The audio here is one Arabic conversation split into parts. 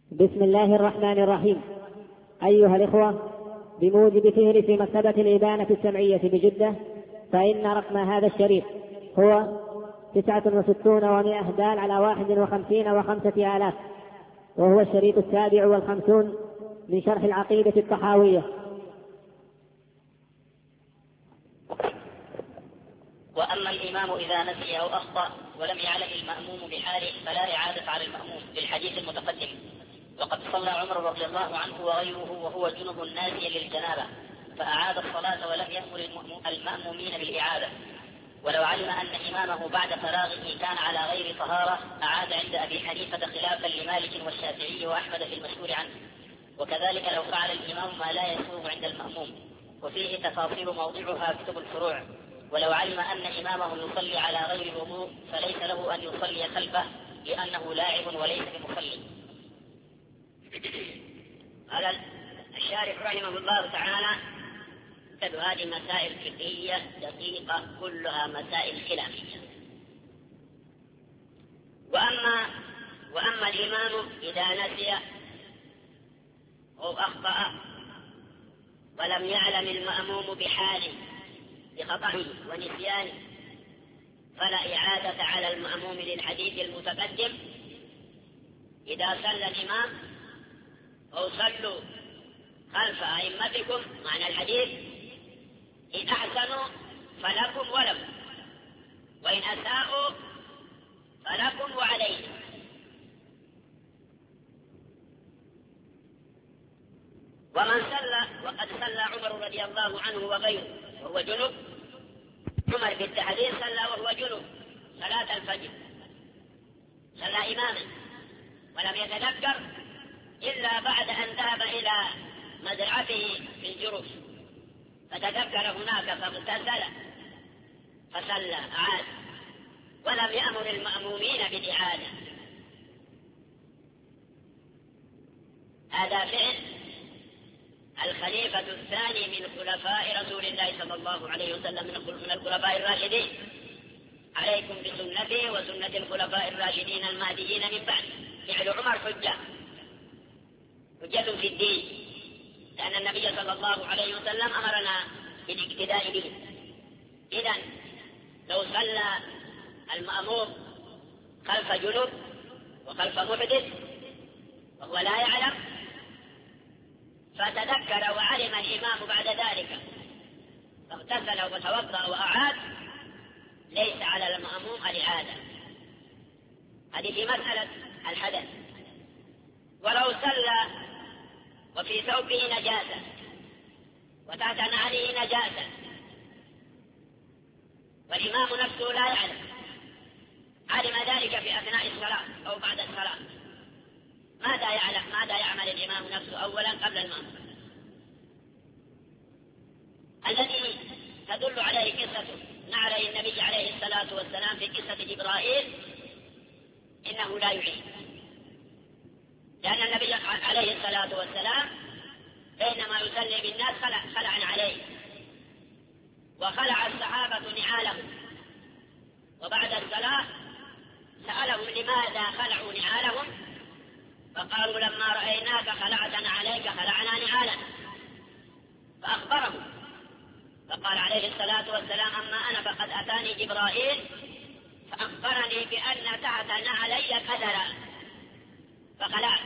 بسم الله الرحمن الرحيم. أيها الإخوة، بموجب فهرس مكتبة الإبانة السمعية بجدة، فإن رقم هذا الشريط هو 69 و100 دال على 51 و5 آلاف، وهو الشريط 57 من شرح العقيدة الطحاوية. وأما الإمام إذا نسي أو أخطأ ولم يعلم المأموم بحاله فلا إعادة على المأموم للحديث المتقدم. وقد صلى عمر رضي الله عنه وغيره وهو جنب ناسيا للجنابة فأعاد الصلاة ولم يأمر المأمومين بالإعادة. ولو علم أن إمامه بعد فراغه كان على غير طهارة أعاد عند أبي حنيفة خلافا لمالك والشافعي وأحمد في المشهور عنه. وكذلك لو فعل الإمام ما لا يسوغ عند المأموم، وفيه تفاصيل موضعها كتب الفروع. ولو علم أن إمامه يصلي على غير الوضوء فليس له أن يصلي خلفه لأنه لاعب وليس بمصلي. قال الشارح رحمه الله تعالى: هذه مسائل فقهية دقيقة كلها مسائل خلافية. وأما الإمام إذا نسي أو أخطأ ولم يعلم المأموم بحاله بخطئه ونسيانه فلا إعادة على المأموم للحديث المتقدم. إذا صلى الإمام أو صلوا خلف أئمتكم، معنى الحديث: إن أحسنوا فلكم ولهم، وإن أساءوا فلكم وعليهم. ومن صلى، وقد صلى عمر رضي الله عنه وغيره وهو جنب، عمر بالتحديد صلى وهو جنب صلاة الفجر، صلى إماما ولم يتذكر إلا بعد أن ذهب إلى مزرعته في الجرف، فتذكر هناك فاغتسل فصلى أعاد، ولم يأمر المأمومين بالإعادة. هذا فعل الخليفة الثاني من خلفاء رسول الله صلى الله عليه وسلم من الخلفاء الراشدين: عليكم بسنتي وسنة الخلفاء الراشدين المهديين من بعد. فعل عمر حجة في الدين، لأن النبي صلى الله عليه وسلم أمرنا بالاقتداء به. إذن لو صلى المأموم خلف جنوب وخلف محدث وهو لا يعلم فتذكر وعلم الإمام بعد ذلك فاغتسل وتوضأ وأعاد، ليس على المأموم الإعادة. هذه في مسألة الحدث. ولو صلى وفي ثوبه نجاسة وتحت نعله نجاسة والإمام نفسه لا يعلم، علم ذلك في أثناء الصلاة أو بعد الصلاة، ماذا يعمل الإمام نفسه أولا قبل المأموم؟ الذي تدل عليه قصة نعلي النبي عليه الصلاة والسلام في قصة جبرائيل إنه لا يعيد، لأن النبي عليه الصلاة والسلام بينما يصلي بالناس خلع عليه، وخلع الصحابة نعالهم، وبعد الصلاة سألهم لماذا خلعوا نعالهم، فقالوا: لما رأيناك خلعتنا عليك خلعنا نعالنا. فأخبرهم، فقال عليه الصلاة والسلام: أما أنا فقد أتاني جبرائيل فأخبرني بأن تحت نعلي قدرا فخلعت.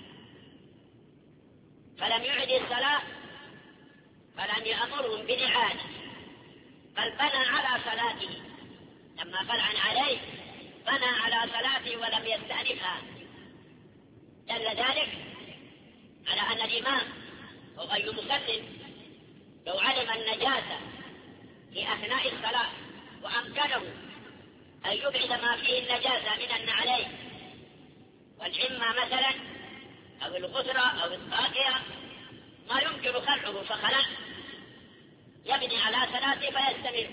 فلم يعد الصلاة، فلم يأمرهم بالإعادة، بل بنى على صلاته. لما خلع عليه بنى على صلاته ولم يستأنفها. دل ذلك على أن الإمام أو أي مسلم لو علم النجاسة في أثناء الصلاة وأمكنه أن يبعد ما فيه النجاسة من النعلين والعمة مثلا أو الغسرة أو الطاقية، ما يمكن خلعه فخلع، يبني على صلاته فيستمر.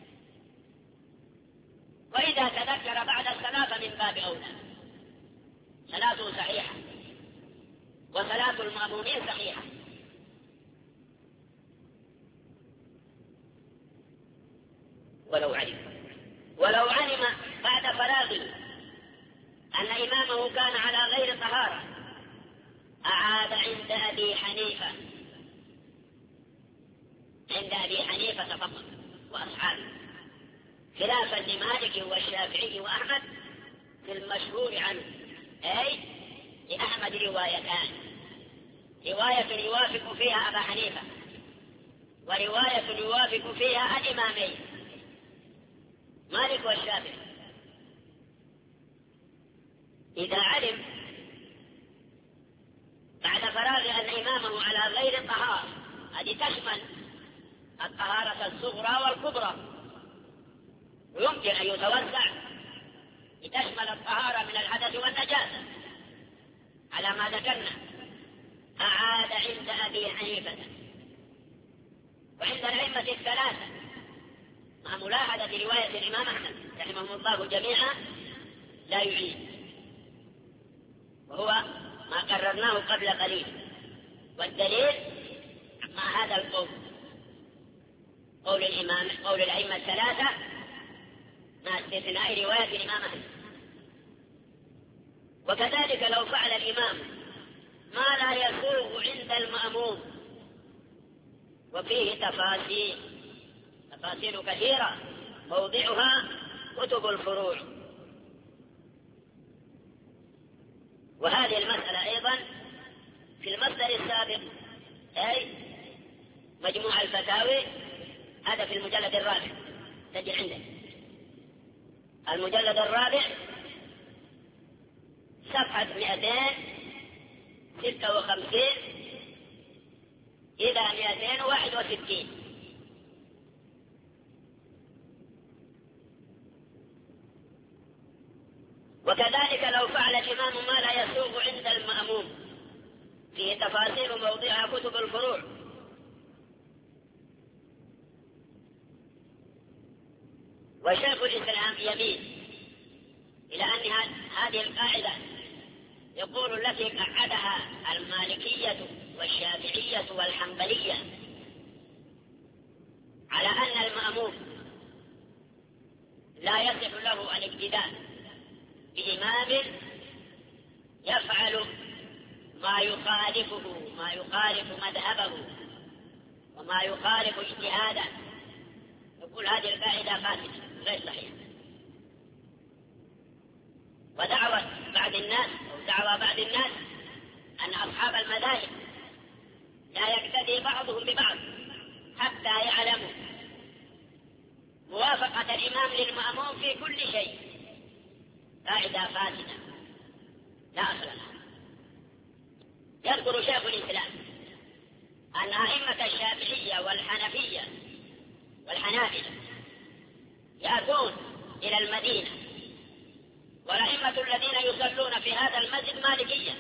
وإذا تذكر بعد الصلاة فمن باب أولى، صلاته صحيحة وصلاة المأمومين صحيحة. ولو علم بعد فراغه أن إمامه كان على غير طهارة أعاد عند أبي حنيفة، عند أبي حنيفة فقط وأصحابه، خلافا لمالك والشافعي وأحمد في المشهور عنه. أي لأحمد روايتان، رواية يوافق فيها أبا حنيفة، ورواية يوافق فيها الإمامين مالك والشافعي. إذا علم بعد فراغ أن إمامه على غير الطهارة، هذه تشمل الطهارة الصغرى والكبرى، ويمكن أن يتوسع لتشمل الطهارة من الحدث والنجاسة على ما ذكرنا. أعاد عند أبي حنيفة وعند الأئمة الثلاثة، مع ملاحظة رواية الإمام أحمد رحمه الله جميعا لا يعيد، وهو ما قررناه قبل قليل. والدليل مع هذا القول، قول الإمام، قول الأئمة الثلاثة مع استثناء رواية الإمام أحمد. وكذلك لو فعل الإمام ما لا يسوغ عند المأموم، وفيه تفاصيل كثيرة موضعها كتب الفروع. وهذه المسألة أيضا في المصدر السابق، أي مجموع الفتاوي، هذا في المجلد الرابع، تجد عندك المجلد الرابع صفحة 256 إلى 261. وكذلك لو فعل الإمام ما لا يسوغ عند المأموم، فيه تفاصيل موضعها كتب الفروع. وشيخ الإسلام يميل إلى أن هذه القاعدة يقول التي قعدها المالكية والشافعية والحنبلية على أن المأموم لا يصح له الاقتداء بإمام يفعل ما يخالف مذهبه وما يخالف اجتهاده. يقول هذه القاعدة فاسدة غير صحيحة. ودعوى بعض الناس أن أصحاب المذاهب لا يقتدي بعضهم ببعض حتى يعلموا موافقة الإمام للمأموم في كل شيء. قاعدة فاسدة لا أصل لها. يذكر شيخ الإسلام أن أئمة الشافعية والحنفية والحنابلة يأتون إلى المدينة، والأئمة الذين يصلون في هذا المسجد مالكية،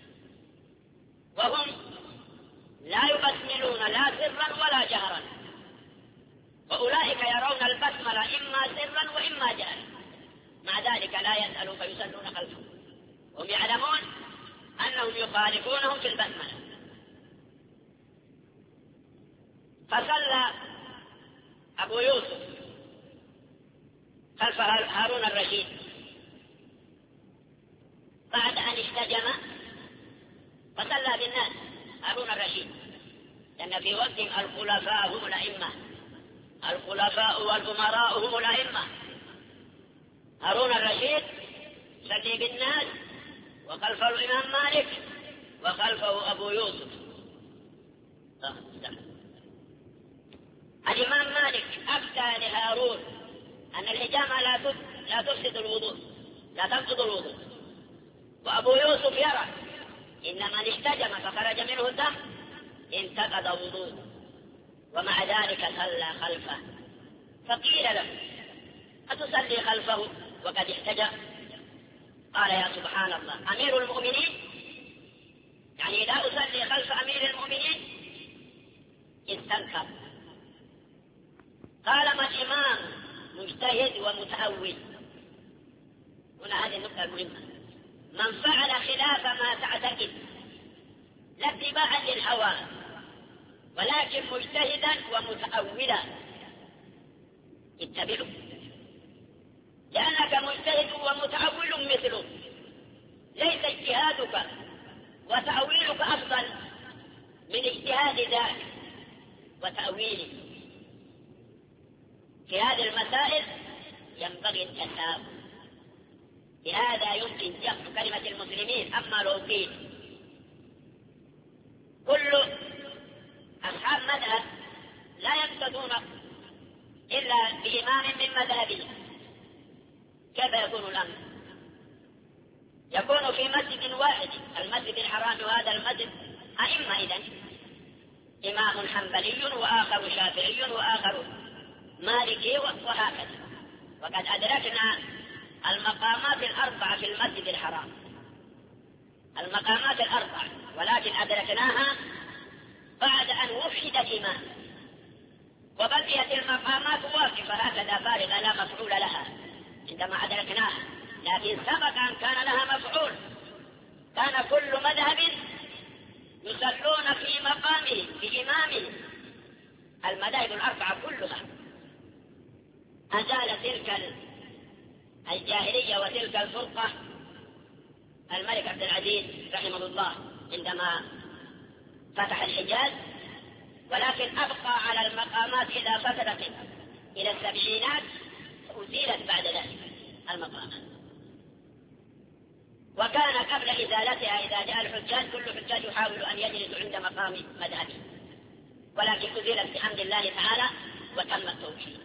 وهم لا يبسملون لا سرا ولا جهرا، وأولئك يرون البسملة إما سرا وإما جهرا، مع ذلك لا يسألوا فيصلون خلفهم، هم يعلمون أنهم يخالفونهم في البسملة. فصلى أبو يوسف خلف هارون الرشيد بعد أن اشتجم، فصلى بالناس هارون الرشيد، لأن في وقت الخلفاء هم الأئمة، الخلفاء والأمراء هم الأئمة. هارون الرشيد صلى بالناس وخلفه الإمام مالك وخلفه أبو يوسف. الإمام مالك أفتى لهارون أن الحجامة لا تفسد الوضوء، لا تنقض الوضوء، وأبو يوسف يرى إن من اشتجم فخرج منه الدم انتقض وضوءه، ومع ذلك صلى خلفه. فقيل له أتصلي خلفه وقد احتجم؟ قال يا سبحان الله، أمير المؤمنين يعني لا أصلي خلف أمير المؤمنين؟ استنكر. قال ما الإمام مجتهد ومتأول. هنا هذه النقطة المهمة، من فعل خلاف ما تعتقد لا اتباعا للهوى ولكن مجتهدا ومتأولا اتبعه، لأنك مجتهد ومتأول مثله، ليس اجتهادك وتأويلك أفضل من اجتهاد ذاك وتأويله. في هذه المسائل ينبغي التساوي، لهذا يمكن جمع كلمة المسلمين. أما لو قيل كل أصحاب مذهب لا يقتدون إلا بإمام من مذهبه، كيف يكون الأمر؟ يكون في مسجد واحد، المسجد الحرام وهذا المسجد أئمة، إذن إمام حنبلي وآخر شافعي وآخر مالكي وهكذا. وقد أدركنا المقامات الأربعة في المسجد الحرام، المقامات الأربعة، ولكن أدركناها بعد أن وحد الإمام، وبقيت المقامات واقفة هكذا فارغة لا مفعول لها عندما أدركناها، لكن سبق أن كان لها مفعول. كان كل مذهب يصلون في مقامه في إمامه. المذاهب الأربعة كلها أزال تلك الجاهلية وتلك الفرقة الملك عبد العزيز رحمه الله عندما فتح الحجاز، ولكن أبقى على المقامات إذا فترت إلى السبعينات أزيلت بعد ذلك المقامات. وكان قبل إزالتها إذا جاء الحجاج كل حجاج يحاول أن يجلس عند مقام مذهبه، ولكن أزيلت بحمد الله تعالى وتم التوحيد.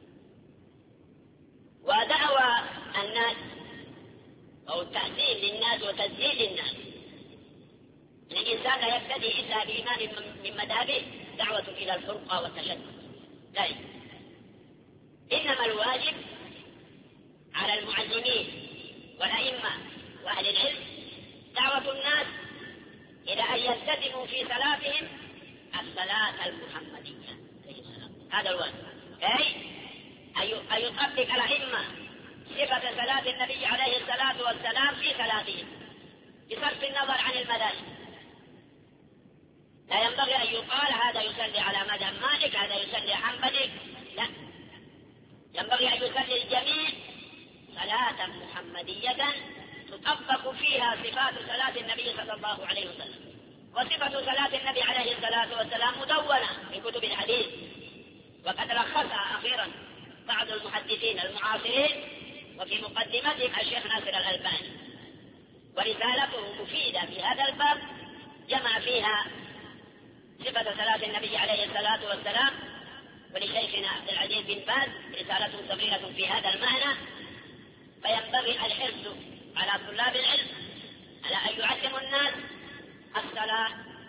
ودعوى الناس أو التحسين للناس وتزييد الناس، الإنسان لا يقتدي إلا بإمام من مذهبه، دعوة إلى الفرقة والتشدد لا يجب. إنما الواجب على المعلمين والأئمة وأهل العلم دعوة الناس إلى أن يلتزموا في صلاتهم الصلاة المحمدية، هذا الواجب، أي أن يطبق الأئمة صفة صلاة النبي عليه الصلاة والسلام في صلاتهم بصرف النظر عن المذاهب. لا ينبغي أن يقال هذا يصلي على مذهب مالك هذا يصلي حنبلي، لا، ينبغي أن يصلي الجميع صلاة محمدية تطبق فيها صفات صلاة النبي صلى الله عليه وسلم. وصفة صلاة النبي عليه الصلاة والسلام مدونة في كتب الحديث، وقد لخصها أخيرا بعض المحدثين المعاصرين، وفي مقدمتهم الشيخ ناصر الألباني، ورسالته مفيدة في هذا الباب جمع فيها صفة صلاة النبي عليه الصلاة والسلام. ولشيخنا عبد العزيز بن باز رسالة صغيرة في هذا المعنى. فينبغي الحرص على طلاب العلم على أن يعلموا الناس الصلاة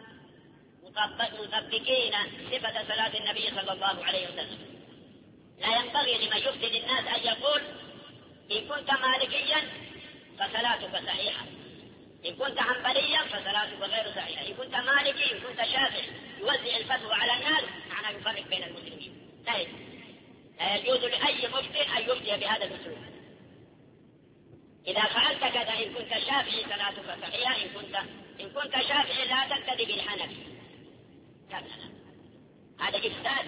مطبقين صفة صلاة النبي صلى الله عليه وسلم. لا ينبغي لمن يفسد الناس أن يقول إن كنت مالكيا فصلاتك صحيحة، إن كنت حنبليا فصلاتك غير صحيحة، إن كنت مالكي إن كنت شافعي، يوزع الفتوى على الناس معنى يفرق بين المسلمين. لا يجوز لأي مفتي أن يفتي بهذا الأسلوب. إذا فعلت كذا إن كنت شافعي صلاتك صحيحة، إن كنت شافعي لا تقتدي بالحنفي، هذا إفساد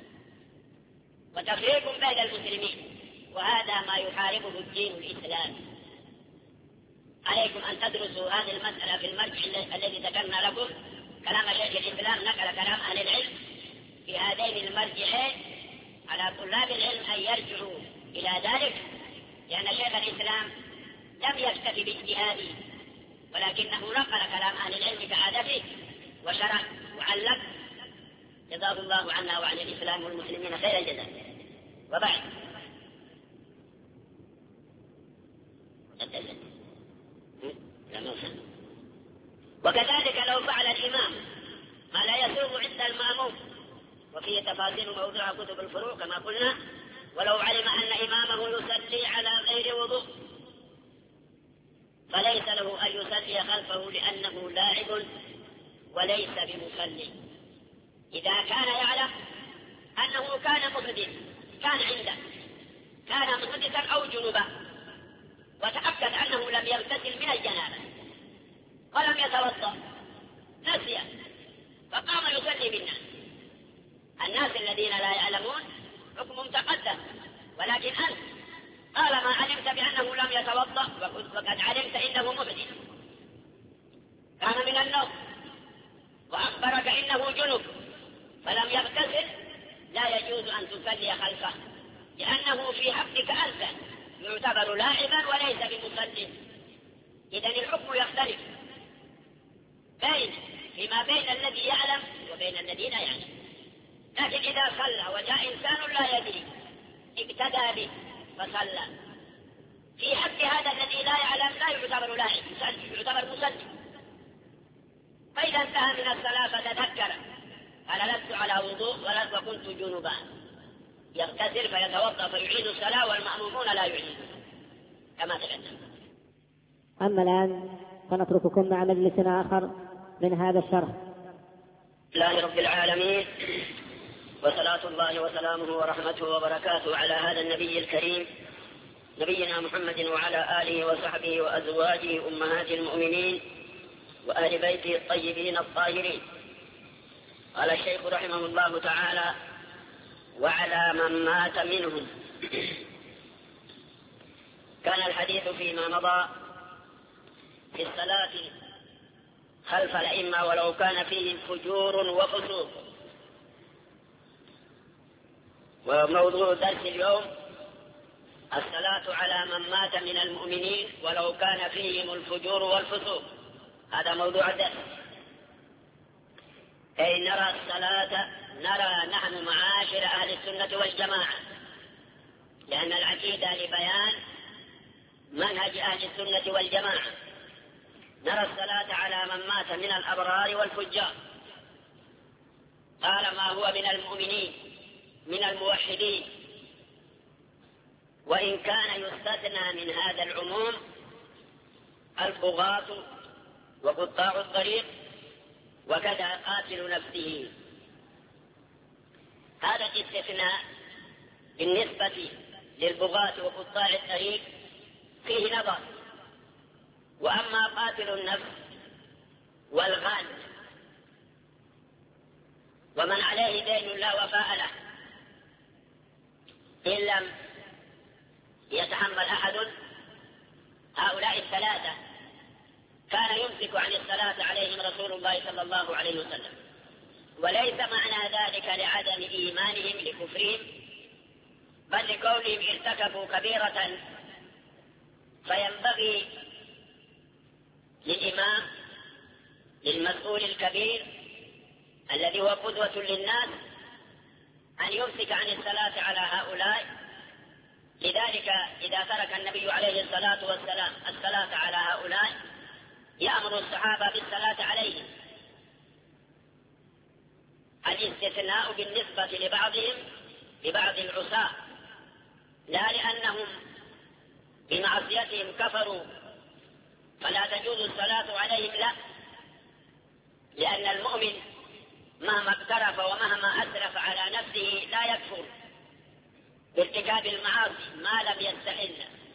وتفريق بين المسلمين، وهذا ما يحاربه الدين الإسلامي. عليكم أن تدرسوا هذه المسألة في المرجع الذي ذكرنا لكم. كلام شيخ الإسلام نقل كلام أهل العلم في هذين المرجعين على طلاب العلم أن يرجعوا إلى ذلك، لأن شيخ الإسلام لم يكتفي باجتهاده، ولكنه نقل كلام أهل العلم كعادته وشرح وعلق، جزاه الله عنا وعن الإسلام والمسلمين خير الجزاء. وبعد، وكذلك لو فعل الإمام ما لا يسوغ عند المأموم، وفيه تفاصيل موضوع كتب الفروع كما قلنا، ولو علم أن إمامه يصلي على غير وضوء فليس له أن يصلي خلفه لأنه لاعب وليس بمصلي. إذا كان يعلم أنه كان محدث، كان عنده كان محدثا أو جنبا، وتأكد أنه لم يغتسل من الجنابة ولم يتوضأ، نسي فقام يصلي بالناس. الناس الذين لا يعلمون حكم تقدم، ولكن أنت طالما علمت بأنه لم يتوضأ وقد علمت إنه محدث، قام من النوم وأخبرك إنه جنب فلم يغتسل لا يجوز أن تصلي خلفه، لأنه في حقك أنت يعتبر لاعبا وليس بمصلي. إذن الحكم يختلف فيما بين الذي يعلم وبين الذي لا يعلم. لكن إذا صلى وجاء إنسان لا يدري اقتدى به فصلى، في حق هذا الذي لا يعلم لا يعتبر لاعب، يعتبر مصلي. فإذا انتهى من الصلاة فتذكر قال لست على وضوء وكنت جنبا، يغتسل فيتوضأ فيعيد الصلاة والمأمومون لا يعيدون كما تقدم. أما الآن فنترككم مع مجلس آخر من هذا الشرح. لله رب العالمين، وصلاة الله وسلامه ورحمته وبركاته على هذا النبي الكريم نبينا محمد وعلى آله وصحبه وأزواجه أمهات المؤمنين وأهل بيته الطيبين الطاهرين. قال الشيخ رحمه الله تعالى: وعلى من مات منهم. كان الحديث فيما مضى في الصلاة خلف الأئمة ولو كان فيه فجور وفسوق. وموضوع درس اليوم الصلاة على من مات من المؤمنين ولو كان فيهم الفجور والفسوق. هذا موضوع الدرس. أي نرى نحن معاشر أهل السنة والجماعة، لأن العقيدة لبيان منهج أهل السنة والجماعة، نرى الصلاة على من مات من الأبرار والفجار. قال: ما هو من المؤمنين من الموحدين، وإن كان يستثنى من هذا العموم البغاة وقطاع الطريق وكذا قاتل نفسه. هذا الاستثناء بالنسبة للبغاة وقطاع الطريق فيه نظر. وأما قاتل النفس والغال ومن عليه دين لا وفاء له إن لم يتحمل أحد هؤلاء الثلاثة كان يمسك عن الصلاة عليهم رسول الله صلى الله عليه وسلم. وليس معنى ذلك لعدم إيمانهم لكفرهم، بل لكونهم ارتكبوا كبيرة، فينبغي للإمام للمسؤول الكبير الذي هو قدوة للناس أن يمسك عن الصلاة على هؤلاء. لذلك إذا ترك النبي عليه الصلاة والسلام الصلاة على هؤلاء يأمر الصحابة بالصلاة عليهم. الاستثناء بالنسبة لبعضهم لبعض العصاة، لا لأنهم بمعصيتهم كفروا فلا تجوز الصلاة عليهم، لا، لأن المؤمن مهما اقترف ومهما أسرف على نفسه لا يكفر بارتكاب المعاصي ما لم يستحل.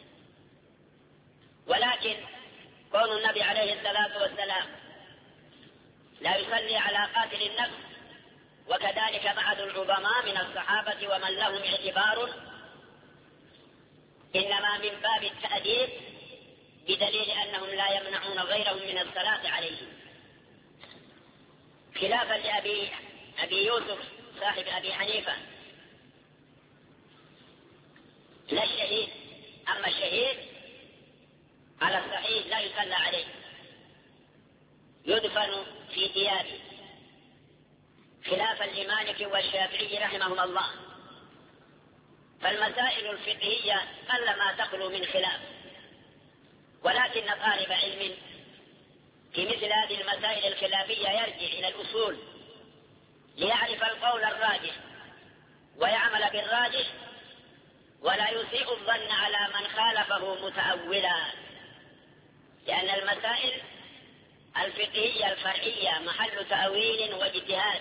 ولكن كون النبي عليه الصلاة والسلام لا يصلي على قاتل النفس وكذلك بعض العظماء من الصحابة ومن لهم اعتبار إنما من باب التأديب، بدليل أنهم لا يمنعون غيرهم من الصلاة عليهم، خلافا لأبي يوسف صاحب أبي حنيفة. لا الشهيد، أما الشهيد على الصحيح لا يصلى عليه، يدفن في ثيابه، خلافا لمالك والشافعي رحمهم الله. فالمسائل الفقهية قلما تخلو من خلاف، ولكن طالب علم في مثل هذه المسائل الخلافية يرجع إلى الأصول ليعرف القول الراجح ويعمل بالراجح، ولا يسيء الظن على من خالفه متأولا، لأن المسائل الفقهية الفرعية محل تأويل واجتهاد،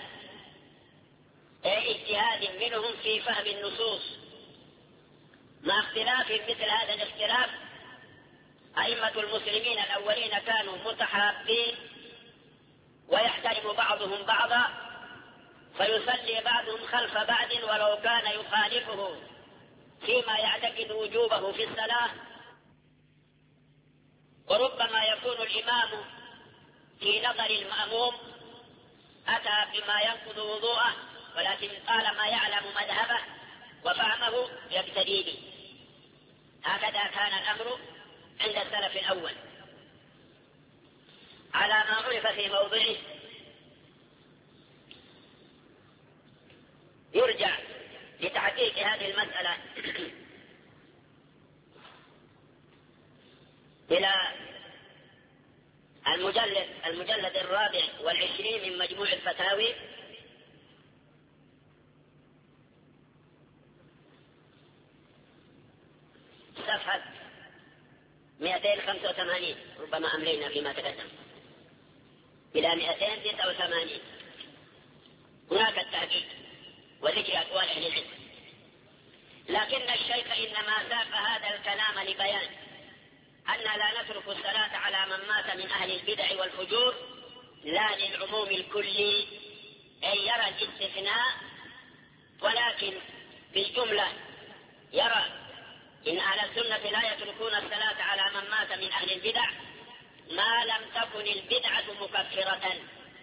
اجتهاد منهم في فهم النصوص. مع اختلاف مثل هذا الاختلاف أئمة المسلمين الأولين كانوا متحابين ويحترم بعضهم بعضا، فيصلي بعضهم خلف بعض ولو كان يخالفه فيما يعتقد وجوبه في الصلاة. وربما يكون الإمام في نظر المأموم أتى بما ينقض وضوءه، ولكن طالما يعلم مذهبه وفهمه يقتدي به. هكذا كان الأمر عند السلف الأول على ما عرف في موضعه. يرجع لتحقيق هذه المسألة إلى المجلد 24 من مجموع الفتاوي، صفحة 285، ربما أملينا فيما تقدم إلى 289. هناك التحقيق وذكر أقوال أهل العلم، لكن الشيخ إنما ساق هذا الكلام لبيان أن لا نترك الصلاة على من مات من أهل البدع والفجور لا للعموم الكلي أي يرى الاستثناء، ولكن بالجملة يرى إن أهل السنة لا يتركون الصلاة على من مات من أهل البدع ما لم تكن البدعة مكفرة.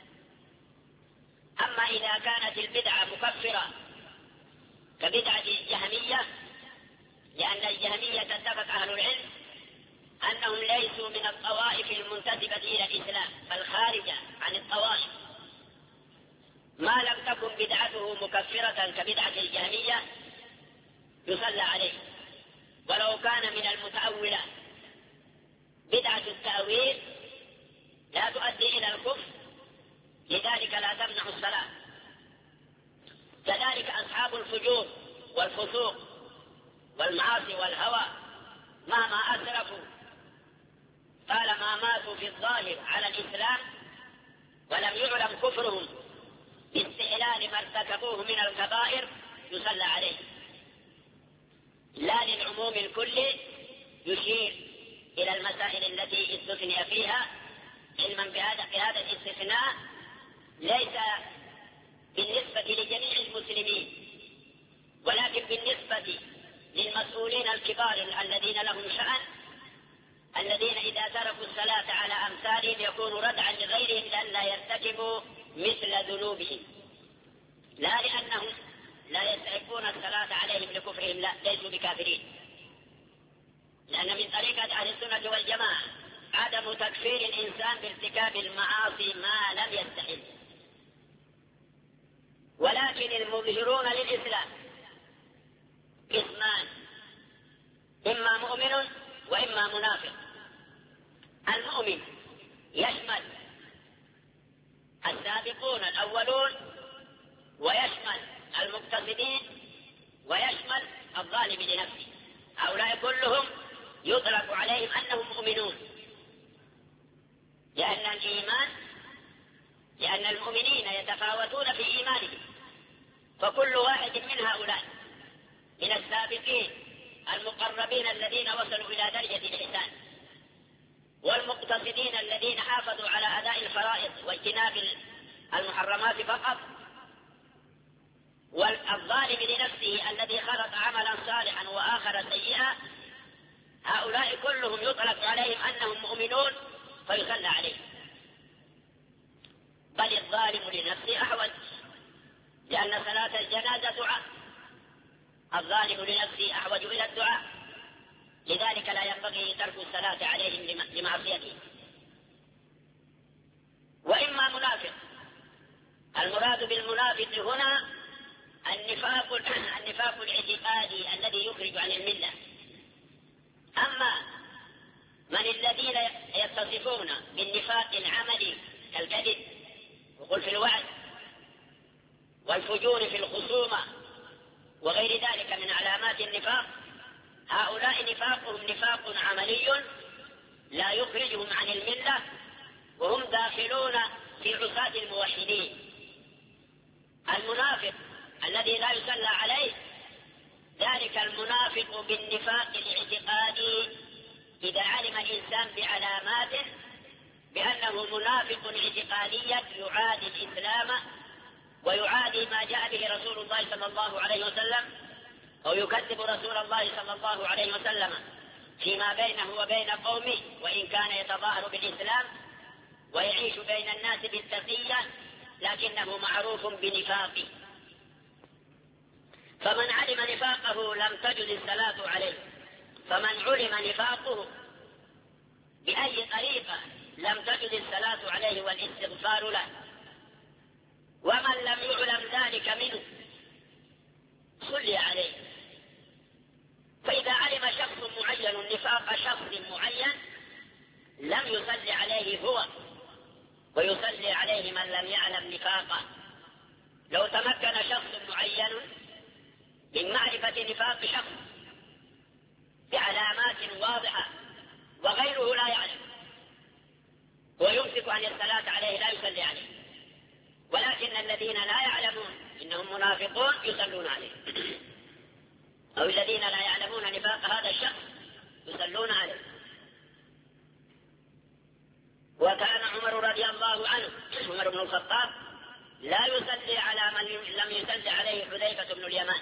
أما إذا كانت البدعة مكفرة كبدعة الجهمية، لأن الجهمية اتفق أهل العلم أنهم ليسوا من الطوائف المنتسبة إلى الإسلام بل خارجة عن الطوائف، ما لم تكن بدعته مكفرة كبدعة الجهمية يصلى عليه، ولو كان من المتأولة. بدعة التأويل لا تؤدي إلى الكفر، لذلك لا تمنع الصلاة. كذلك أصحاب الفجور والفسوق والمعاصي والهوى مهما أسرفوا طالما ماتوا في الظاهر على الإسلام ولم يعلم كفرهم باستحلال ما ارتكبوه من الكبائر يصلى عليه، لا للعموم الكلي. يشير إلى المسائل التي استثني فيها علما بهذا الاستثناء ليس بالنسبة لجميع المسلمين، ولكن بالنسبة للمسؤولين الكبار الذين لهم شأن، الذين إذا تركوا الصلاة على أمثالهم يكونوا ردعا لغيرهم لئلا يرتكبوا مثل ذنوبهم، لا لأنهم لا يستحقون الصلاة عليهم لكفرهم، لا، ليسوا بكافرين، لأن من طريقة أهل السنة والجماعة عدم تكفير الإنسان بارتكاب المعاصي ما لم يستحل. ولكن المظهرون للإسلام قسمان، إما مؤمن وإما منافق. المؤمن يشمل السابقون الأولون ويشمل المقتصدين ويشمل الظالم لنفسه، هؤلاء كلهم يطلق عليهم أنهم مؤمنون، لأن المؤمنين يتفاوتون في إيمانهم، فكل واحد من هؤلاء من السابقين المقربين الذين وصلوا إلى درجة الإحسان، والمقتصدين الذين حافظوا على أداء الفرائض واجتناب المحرمات فقط، والظالم لنفسه الذي خلط عملا صالحا وآخر سيئا، هؤلاء كلهم يطلق عليهم أنهم مؤمنون فيصلى عليهم. بل الظالم لنفسه أحوج، لأن صلاة الجنازة دعاء، الظالم لنفسه أحوج إلى الدعاء، لذلك لا ينبغي ترك الصلاة عليهم لمعصيته. وإما منافق، المراد بالمنافق هنا النفاق الاعتقادي الذي يخرج عن الملة. أما من الذين يتصفون بالنفاق العملي كالكذب وقل في الوعد والفجور في الخصومة وغير ذلك من علامات النفاق، هؤلاء نفاقهم نفاق عملي لا يخرجهم عن الملة، وهم داخلون في عصاة الموحدين. المنافق الذي لا يصلى عليه ذلك المنافق بالنفاق الاعتقادي، إذا علم الإنسان بعلاماته بأنه منافق اعتقاديا يعادي الإسلام ويعادي ما جاء به رسول الله صلى الله عليه وسلم، أو يكذب رسول الله صلى الله عليه وسلم فيما بينه وبين قومه وإن كان يتظاهر بالإسلام، ويعيش بين الناس بالتقية لكنه معروف بنفاقه. فمن علم نفاقه لم تجد الصلاة عليه، فمن علم نفاقه بأي طريقة لم تجد الصلاة عليه والاستغفار له. ومن لم يعلم ذلك منه صلي عليه. فإذا علم شخص معين نفاق شخص معين لم يصلي عليه هو، ويصلي عليه من لم يعلم نفاقه. لو تمكن شخص معين من معرفة نفاق شخص بعلامات واضحة وغيره لا يعلم ويمسك عن الصلاة عليه لا يصلي عليه، ولكن الذين لا يعلمون إنهم منافقون يصلون عليه، أو الذين لا يعلمون نفاق هذا الشخص يصلون عليه. وكان عمر رضي الله عنه، عمر بن الخطاب، لا يصلي على من لم يصلي عليه حذيفة بن اليمان،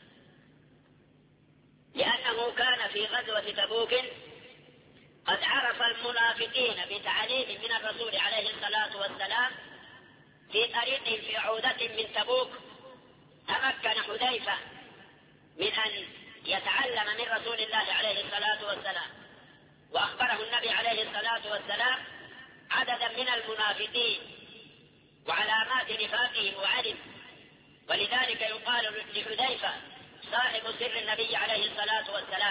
لأنه كان في غزوة تبوك قد عرف المنافقين بتعليم من الرسول عليه الصلاة والسلام في طريق في عودة من تبوك. تمكن حذيفة من أن يتعلم من رسول الله عليه الصلاة والسلام، وأخبره النبي عليه الصلاة والسلام عددا من المنافقين وعلامات نفاقهم وعلم. ولذلك يقال لحذيفة صاحب سر النبي عليه الصلاة والسلام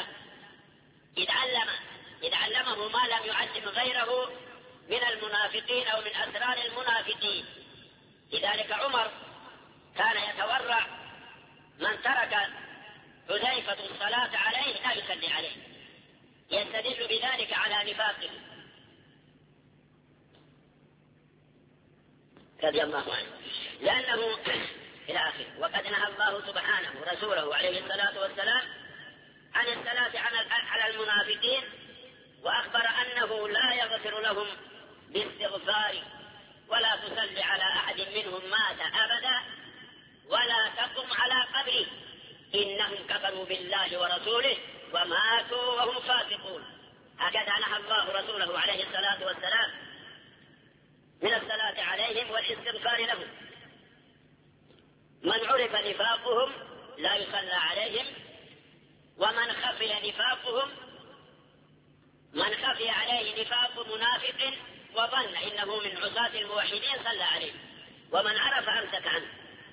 إذ علمه ما لم يعلم غيره من المنافقين أو من أسرار المنافقين. لذلك عمر كان يتورع من ترك حذيفة الصلاة عليه لا يصلي عليه، يستدل بذلك على نفاقه رضي الله عنه، لأنه إلى آخره. وقد نهى الله سبحانه رسوله عليه الصلاة والسلام عن الصلاة على المنافقين، وأخبر أنه لا يغفر لهم باستغفار، ولا تصلي على أحد منهم مات أبدا ولا تقم على قبره إنهم كفروا بالله ورسوله وماتوا وهم فاسقون. هكذا نهى الله رسوله عليه الصلاة والسلام من الصلاة عليهم والاستغفار لهم. من عرف نفاقهم لا يصلى عليهم، ومن خفي نفاقهم، من خفي عليه نفاق منافق وظن إنه من عصاة الموحدين صلى عليه، ومن عرف أمسك عنه.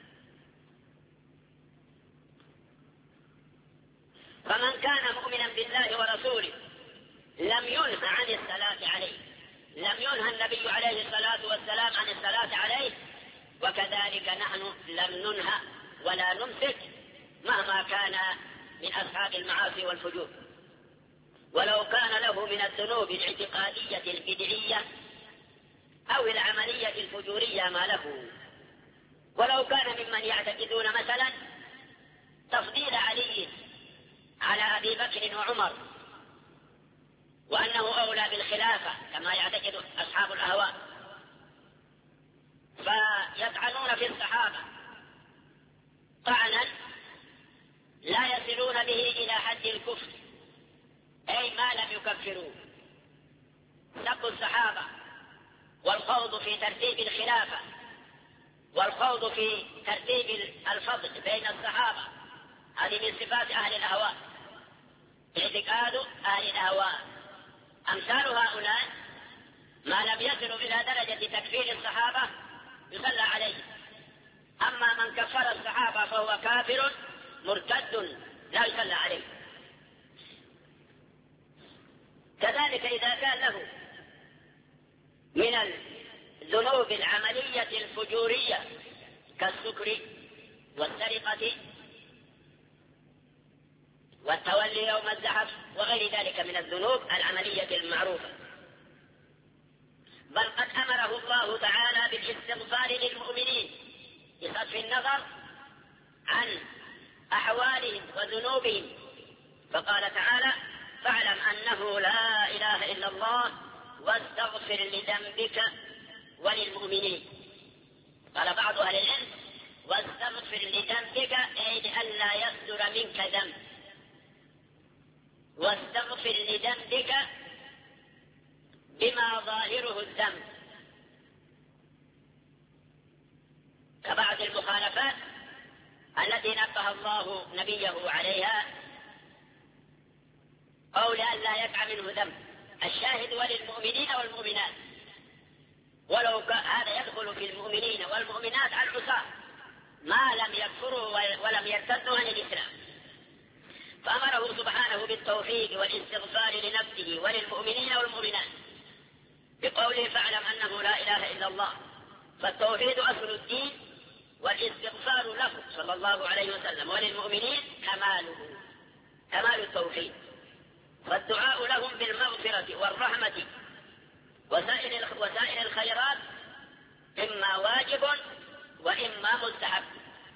فمن كان مؤمنا بالله ورسوله لم ينه عن الصلاة عليه، لم ينهى النبي عليه الصلاة والسلام عن الصلاة عليه، وكذلك نحن لم ننهى ولا نمسك مهما كان من أصحاب المعاصي والفجور، ولو كان له من الذنوب الاعتقادية البدعية أو العملية الفجورية ما له. ولو كان ممن يعتقدون مثلا تفضيل علي على أبي بكر وعمر وأنه أولى بالخلافة كما يعتقد أصحاب الأهواء، فيطعنون في الصحابة طعنا لا يصلون به إلى حد الكفر، أي ما لم يكفروا. سب الصحابة والخوض في ترتيب الخلافة والخوض في ترتيب الفضل بين الصحابة هذه من صفات أهل الأهواء، اعتقاد أهل الأهواء. أمثال هؤلاء ما لم يصلوا إلى درجة تكفير الصحابة يصلى عليه، أما من كفر الصحابة فهو كافر مرتد لا يصلى عليه. كذلك إذا كان له من الذنوب العملية الفجورية كالسكر والسرقة والتولي يوم الزحف وغير ذلك من الذنوب العملية المعروفة، بل قد أمره الله تعالى بالاستغفار للمؤمنين بصرف النظر عن أحوالهم وذنوبهم، فقال تعالى: فاعلم أنه لا إله إلا الله واستغفر لذنبك وللمؤمنين. قال بعض أهل العلم: واستغفر لذنبك أي لئلا يصدر منك ذنب، واستغفر لذنبك بما ظاهره الذنب المخالفات التي نبه الله نبيه عليها، قول أن لا يقع منه ذنب. الشاهد وللمؤمنين والمؤمنات، ولو هذا يدخل في المؤمنين والمؤمنات العصاة ما لم يكفروا ولم يرتدوا عن الإسلام. فأمره سبحانه بالتوحيد والاستغفار لنفسه وللمؤمنين والمؤمنات بقوله فاعلم أنه لا إله إلا الله. فالتوحيد أصل الدين، والاستغفار له صلى الله عليه وسلم وللمؤمنين كمال التوحيد، والدعاء لهم بالمغفرة والرحمة وسائر الخيرات إما واجب وإما مستحب.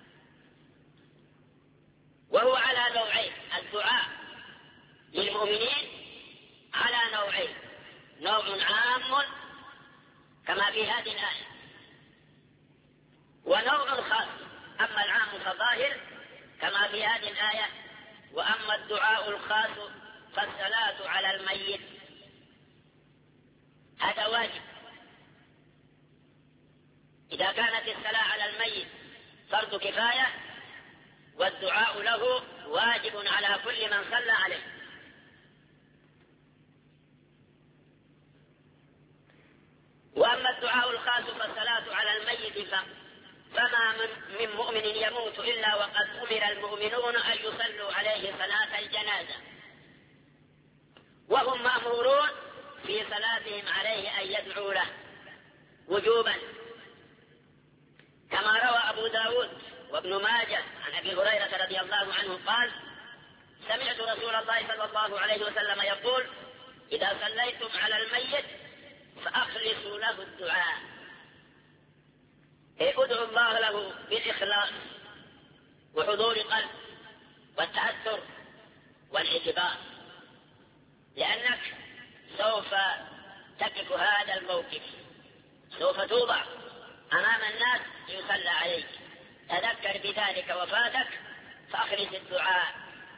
وهو على نوعين، الدعاء للمؤمنين على نوعين، نوع عام كما في هذه الآية، ونوع خاص. أما العام فظاهر كما في هذه الآية، وأما الدعاء الخاص فالصلاة على الميت هذا واجب. إذا كانت الصلاة على الميت فرض كفاية، والدعاء له واجب على كل من صلى عليه. وأما الدعاء الخاص فالصلاة على الميت فما من مؤمن يموت إلا وقد أمر المؤمنون أن يصلوا عليه صلاة الجنازة، وهم مأمورون في صلاتهم عليه أن يدعوا له وجوبا، كما روى أبو داود وابن ماجه عن أبي هريرة رضي الله عنه قال سمعت رسول الله صلى الله عليه وسلم يقول إذا صليتم على الميت فأخلصوا له الدعاء، ادعوا الله له بالإخلاص وحضور قلب والتأثر والاعتبار، لأنك سوف تقف هذا الموقف، سوف توضع أمام الناس يصلى عليك. تذكر بذلك وفاتك فأخلص الدعاء،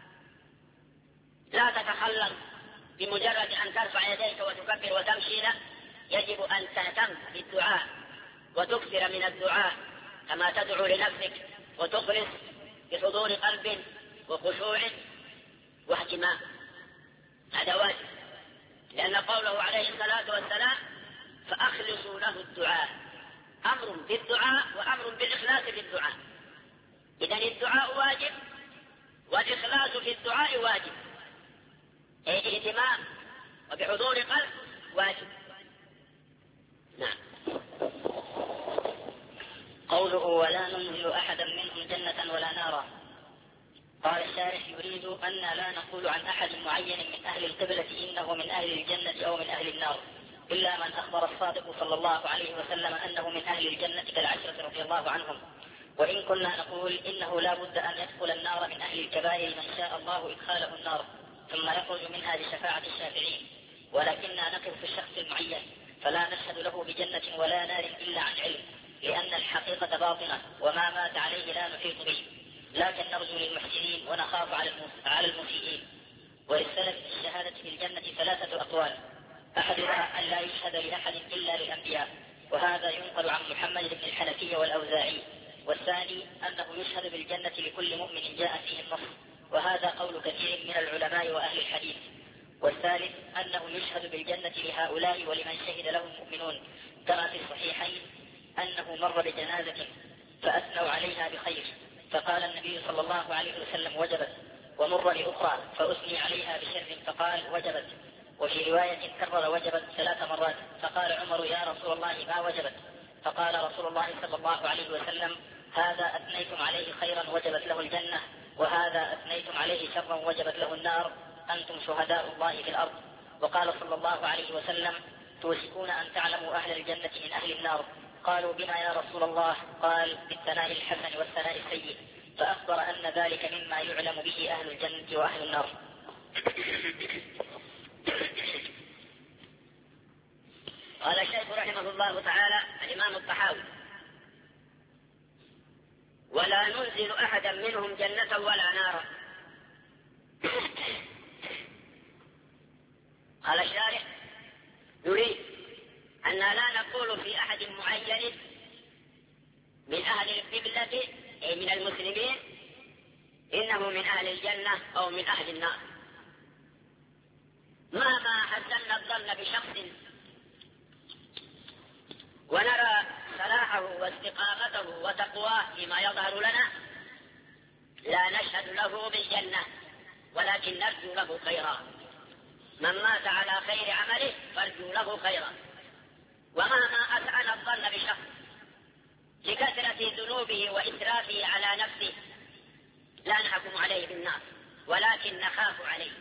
لا تتخلص بمجرد أن ترفع يديك وتكبر وتمشي، لا، يجب أن تهتم بالدعاء وتكثر من الدعاء كما تدعو لنفسك، وتخلص بحضور قلب وخشوع واهتمام. هذا واجب، لأن قوله عليه الصلاة والسلام فأخلصوا له الدعاء أمر بالدعاء وأمر بالإخلاص في الدعاء. إذن الدعاء واجب والإخلاص في الدعاء واجب، أي الاهتمام وبحضور قلب واجب. نعم. قوله ولا ننزل أحدا منهم جنة ولا نارا، قال الشارح يريد أن لا نقول عن أحد معين من أهل القبلة إنه من أهل الجنة أو من أهل النار، إلا من أخبر الصادق صلى الله عليه وسلم أنه من أهل الجنة كالعشرة رضي الله عنهم. وإن كنا نقول إنه لا بد أن يدخل النار من أهل الكبائر من شاء الله إدخاله النار ثم يخرج منها بشفاعة الشافعين، ولكننا نقف في الشخص المعين فلا نشهد له بجنة ولا نار إلا عن علم، لأن الحقيقة باطنة وما مات عليه لا نحيط به، لكن نرجو للمحسنين ونخاف على المسيئين. وللسلف في الشهادة في الجنة ثلاثة أقوال، أحدها أن لا يشهد لأحد إلا للأنبياء، وهذا ينقل عن محمد بن الحنفية والأوزاعي. والثاني أنه يشهد بالجنة لكل مؤمن جاء فيه النص، وهذا قول كثير من العلماء وأهل الحديث. والثالث أنه يشهد بالجنة لهؤلاء ولمن شهد له المؤمنون، كما في الصحيحين أنه مر بجنازة فأثنوا عليها بخير فقال النبي صلى الله عليه وسلم وجبت، ومر بأخرى فأثني عليها بشر فقال وجبت. وفي رواية كرر وجبت 3 مرات فقال عمر يا رسول الله ما وجبت؟ فقال رسول الله صلى الله عليه وسلم هذا أثنيتم عليه خيرا وجبت له الجنة، وهذا أثنيتم عليه شرا وجبت له النار، أنتم شهداء الله في الأرض. وقال صلى الله عليه وسلم توشكون أن تعلموا أهل الجنة من أهل النار، قالوا بما يا رسول الله؟ قال بالثناء الحسن والثناء السيء، فأخبر أن ذلك مما يعلم به أهل الجنة وأهل النار. قال الشيخ رحمه الله تعالى الإمام الطحاوي ولا ننزل أحدا منهم جنة ولا نارا. قال الشارح يريد أن لا نقول في أحد معين من أهل القبلة أي من المسلمين إنه من أهل الجنة أو من أهل النار. مهما حسنا الظن بشخص ونرى صلاحه واستقامته وتقواه فيما يظهر لنا لا نشهد له بالجنة، ولكن نرجو له خيرا. من مات على خير عمله فارجو له خيرا. ومهما أسأنا الظن بشخص لكثرة ذنوبه وإسرافه على نفسه لا نحكم عليه بالنار، ولكن نخاف عليه.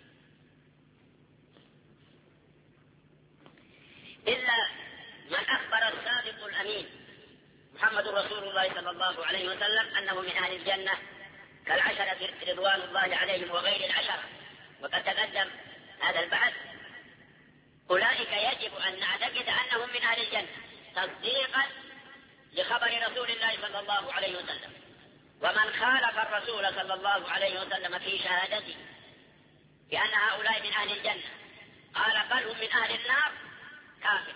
إلا من أخبر الصادق الأمين محمد رسول الله صلى الله عليه وسلم أنه من أهل الجنة كالعشرة رضوان الله عليهم وغير العشرة، وقد تقدم هذا البحث. أولئك يجب أن نعتقد أنهم من أهل الجنة تصديقا لخبر رسول الله صلى الله عليه وسلم. ومن خالف الرسول صلى الله عليه وسلم في شهادته بأن هؤلاء من أهل الجنة قال بل هم من أهل النار كافر،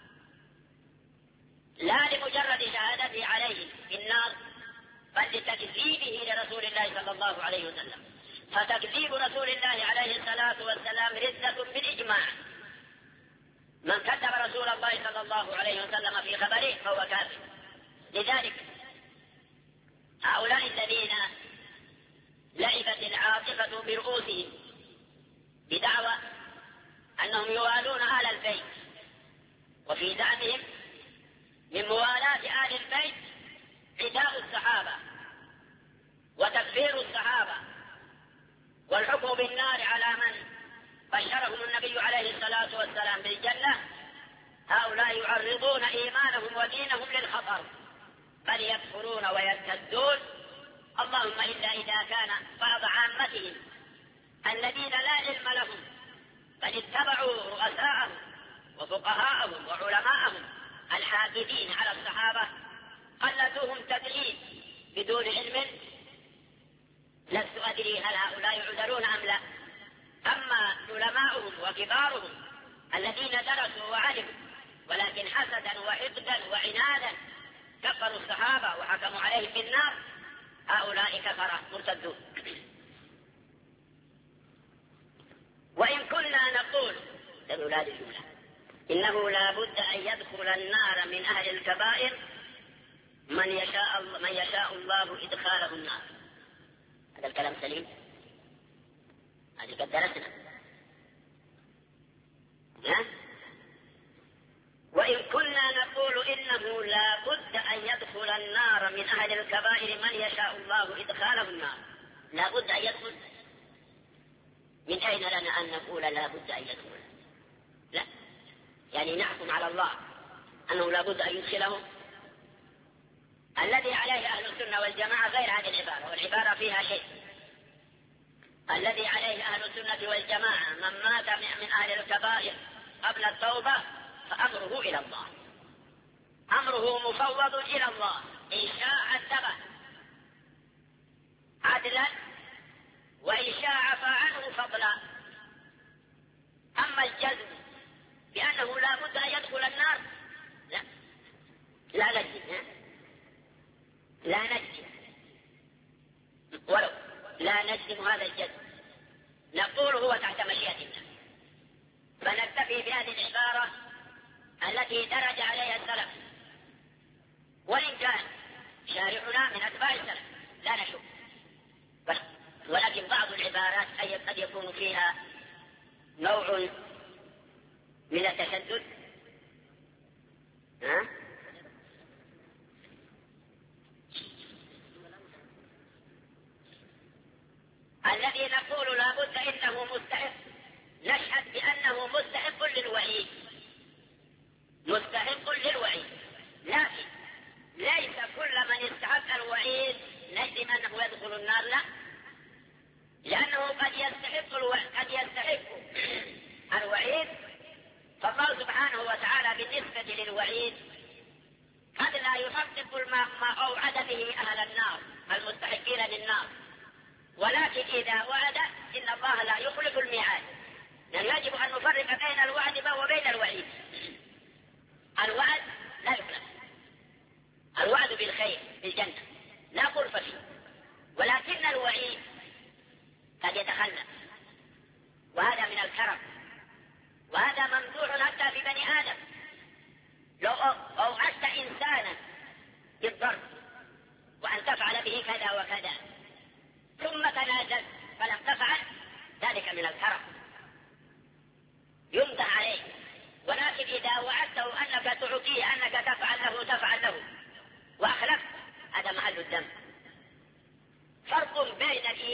لا لمجرد شهادته عليه في النار بل لتكذيبه لرسول الله صلى الله عليه وسلم. فتكذيب رسول الله عليه الصلاة والسلام ردة بالإجماع. من كذب رسول الله صلى الله عليه وسلم في خبره فهو كافر. لذلك هؤلاء الذين لعبت العاطفة برؤوسهم بدعوى أنهم يوالون أهل البيت، وفي زعمهم من موالاة آل البيت عتاب الصحابة وتكفير الصحابة والحكم بالنار على من بشرهم النبي عليه الصلاة والسلام بالجنة، هؤلاء يعرضون إيمانهم ودينهم للخطر، بل يكفرون ويرتدون. اللهم إلا إذا كان بعض عامتهم الذين لا علم لهم بل اتبعوا رؤساءهم وفقهاءهم وعلماءهم الحاقدين على الصحابة قلدوهم تدريب بدون علم، لست أدري هل هؤلاء يعذرون أم لا. أما علماؤهم وكبارهم الذين درسوا وعلموا ولكن حسدا وحقدا وعنادا كفروا الصحابة وحكموا عليهم بالنار، هؤلاء كفرة مرتدون. وإن كنا نقول لأولاد الجملة إنه لا بد أن يدخل النار من أهل الكبائر من يشاء الله إدخاله النار، هذا الكلام سليم، هذه قد درسنا. وإن كنا نقول إنه لا بد أن يدخل النار من أهل الكبائر من يشاء الله إدخاله النار، لا بد أن يدخل. من أين لنا أن نقول لا بد أن يدخل؟ لا، يعني نحكم على الله أنه لا بد أن يدخلهم. الذي عليه أهل السنة والجماعة غير هذه العبارة، والعبارة فيها شيء. الذي عليه أهل السنة والجماعة من مات من أهل الكبائر قبل التوبة فأمره إلى الله، أمره مفوض إلى الله، إن شاء عذبه عدلا وإن شاء عفى عنه فضلا. أما الجزم بأنه لا بد أن يدخل النار لا نجزم، لا نجزم، ولو لا نجزم هذا الجزم، نقول هو تحت مشيئة الله. فنكتفي بهذه العبارة التي درج عليها السلف، وإن كان شارعنا من أتباع السلف لا نشك، ولكن بعض العبارات قد يكون فيها نوع من التشدد. الذي نقول لا بد إنه مستحق، نشهد بأنه مستحق للوعيد، مستحق للوعيد، لكن ليس كل من استحق الوعيد نجزم أنه يدخل النار، لا، لأنه قد يستحق الوعيد، فالله سبحانه وتعالى بالنسبة للوعيد قد لا يحقق ما أوعد به أهل النار المستحقين للنار، ولكن إذا وعد إن الله لا يخلف الميعاد، يعني يجب أن نفرق بين الوعد وبين الوعيد. الوعد لا يخلف، الوعد بالخير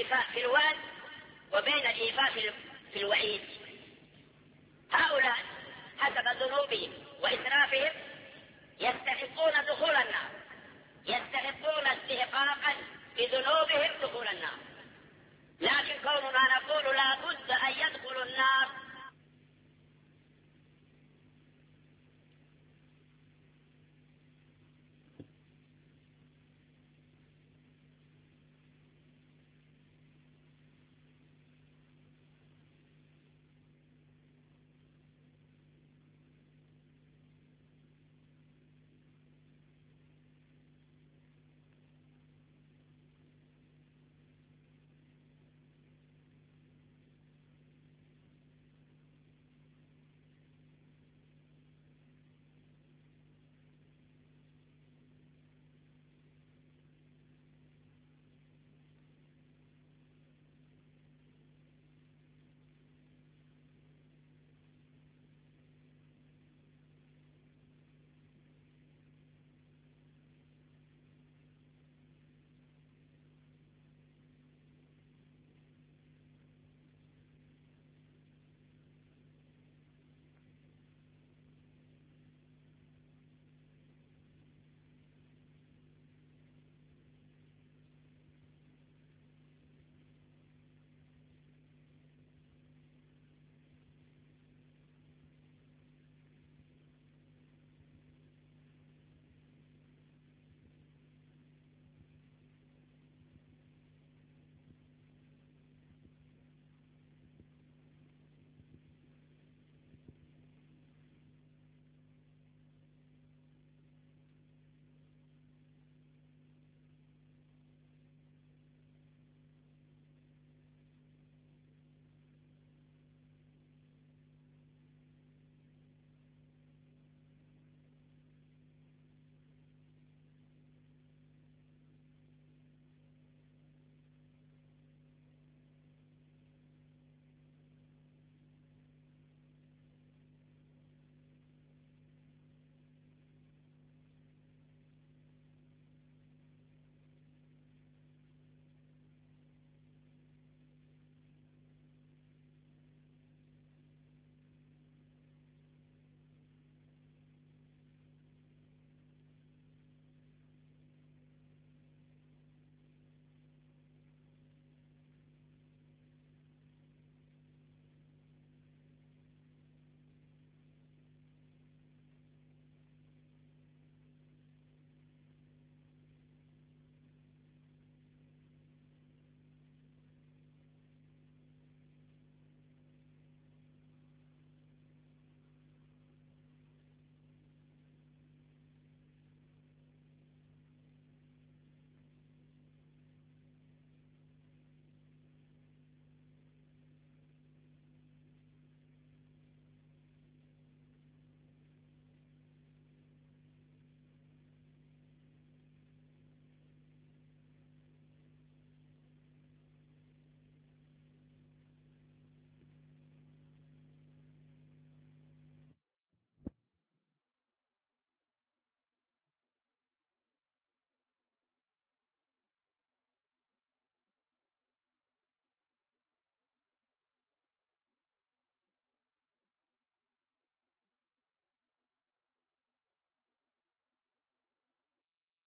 الإيفاء في الوعد وبين الإيفاء في الوعيد. هؤلاء حسب ذنوبهم